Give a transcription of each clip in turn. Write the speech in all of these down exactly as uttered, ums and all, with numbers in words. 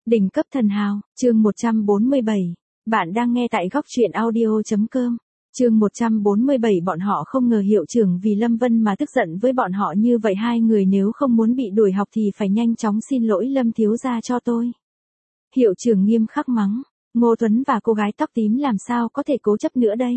Đỉnh cấp thần hào, chương một trăm bốn mươi bảy. Bạn đang nghe tại góc truyện audio chấm com. Chương một trăm bốn mươi bảy. Bọn họ không ngờ hiệu trưởng vì Lâm Vân mà tức giận với bọn họ như vậy. Hai người nếu không muốn bị đuổi học thì phải nhanh chóng xin lỗi Lâm thiếu gia cho tôi. Hiệu trưởng nghiêm khắc mắng. Ngô Tuấn và cô gái tóc tím làm sao có thể cố chấp nữa đây.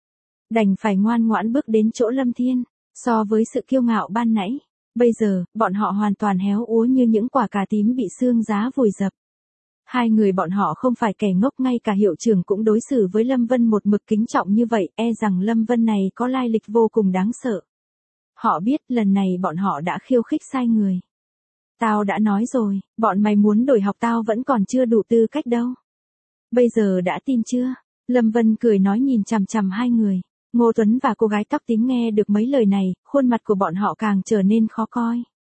Đành phải ngoan ngoãn bước đến chỗ Lâm Thiên. So với sự kiêu ngạo ban nãy, bây giờ, bọn họ hoàn toàn héo úa như những quả cà tím bị sương giá vùi dập. Hai người bọn họ không phải kẻ ngốc, ngay cả hiệu trưởng cũng đối xử với Lâm Vân một mực kính trọng như vậy, e rằng Lâm Vân này có lai lịch vô cùng đáng sợ. Họ biết lần này bọn họ đã khiêu khích sai người. Tao đã nói rồi, bọn mày muốn đổi học tao vẫn còn chưa đủ tư cách đâu. Bây giờ đã tin chưa? Lâm Vân cười nói nhìn chằm chằm hai người. Ngô Tuấn và cô gái tóc tím nghe được mấy lời này, khuôn mặt của bọn họ càng trở nên khó coi.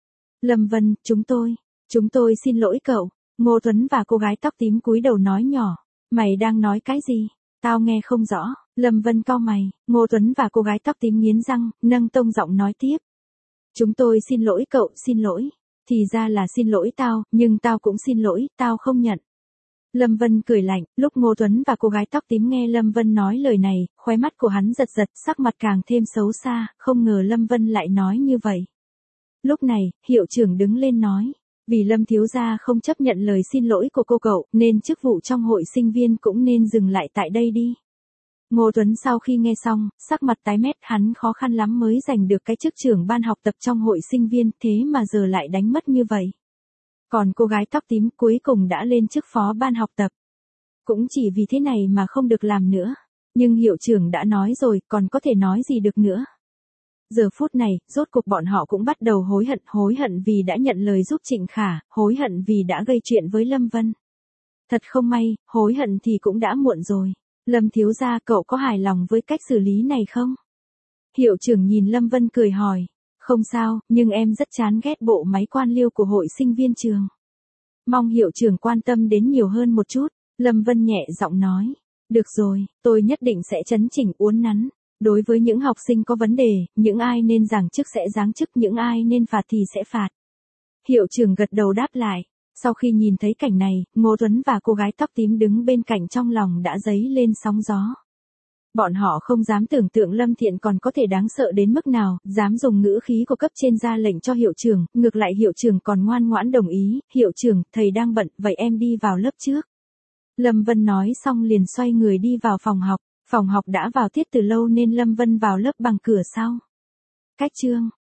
Lâm Vân, chúng tôi, chúng tôi xin lỗi cậu. Ngô Tuấn và cô gái tóc tím cúi đầu nói nhỏ. Mày đang nói cái gì? Tao nghe không rõ. Lâm Vân cau mày. Ngô Tuấn và cô gái tóc tím nghiến răng, nâng tông giọng nói tiếp. Chúng tôi xin lỗi cậu, xin lỗi. Thì ra là xin lỗi tao, nhưng tao cũng xin lỗi, tao không nhận. Lâm Vân cười lạnh, lúc Ngô Tuấn và cô gái tóc tím nghe Lâm Vân nói lời này, khóe mắt của hắn giật giật, sắc mặt càng thêm xấu xa, không ngờ Lâm Vân lại nói như vậy. Lúc này, hiệu trưởng đứng lên nói, vì Lâm thiếu gia không chấp nhận lời xin lỗi của cô cậu, nên chức vụ trong hội sinh viên cũng nên dừng lại tại đây đi. Ngô Tuấn sau khi nghe xong, sắc mặt tái mét, hắn khó khăn lắm mới giành được cái chức trưởng ban học tập trong hội sinh viên, thế mà giờ lại đánh mất như vậy. Còn cô gái tóc tím cuối cùng đã lên chức phó ban học tập. Cũng chỉ vì thế này mà không được làm nữa. Nhưng hiệu trưởng đã nói rồi, còn có thể nói gì được nữa. Giờ phút này, rốt cuộc bọn họ cũng bắt đầu hối hận, hối hận vì đã nhận lời giúp Trịnh Khả, hối hận vì đã gây chuyện với Lâm Vân. Thật không may, hối hận thì cũng đã muộn rồi. Lâm thiếu gia, cậu có hài lòng với cách xử lý này không? Hiệu trưởng nhìn Lâm Vân cười hỏi. Không sao, nhưng em rất chán ghét bộ máy quan liêu của hội sinh viên trường. Mong hiệu trưởng quan tâm đến nhiều hơn một chút. Lâm Vân nhẹ giọng nói. Được rồi, tôi nhất định sẽ chấn chỉnh uốn nắn. Đối với những học sinh có vấn đề, những ai nên giáng chức sẽ giáng chức, những ai nên phạt thì sẽ phạt. Hiệu trưởng gật đầu đáp lại. Sau khi nhìn thấy cảnh này, Ngô Tuấn và cô gái tóc tím đứng bên cạnh trong lòng đã dấy lên sóng gió. Bọn họ không dám tưởng tượng Lâm Thiện còn có thể đáng sợ đến mức nào, dám dùng ngữ khí của cấp trên ra lệnh cho hiệu trưởng, ngược lại hiệu trưởng còn ngoan ngoãn đồng ý, hiệu trưởng, thầy đang bận, vậy em đi vào lớp trước. Lâm Vân nói xong liền xoay người đi vào phòng học, phòng học đã vào tiết từ lâu nên Lâm Vân vào lớp bằng cửa sau. Cách chương,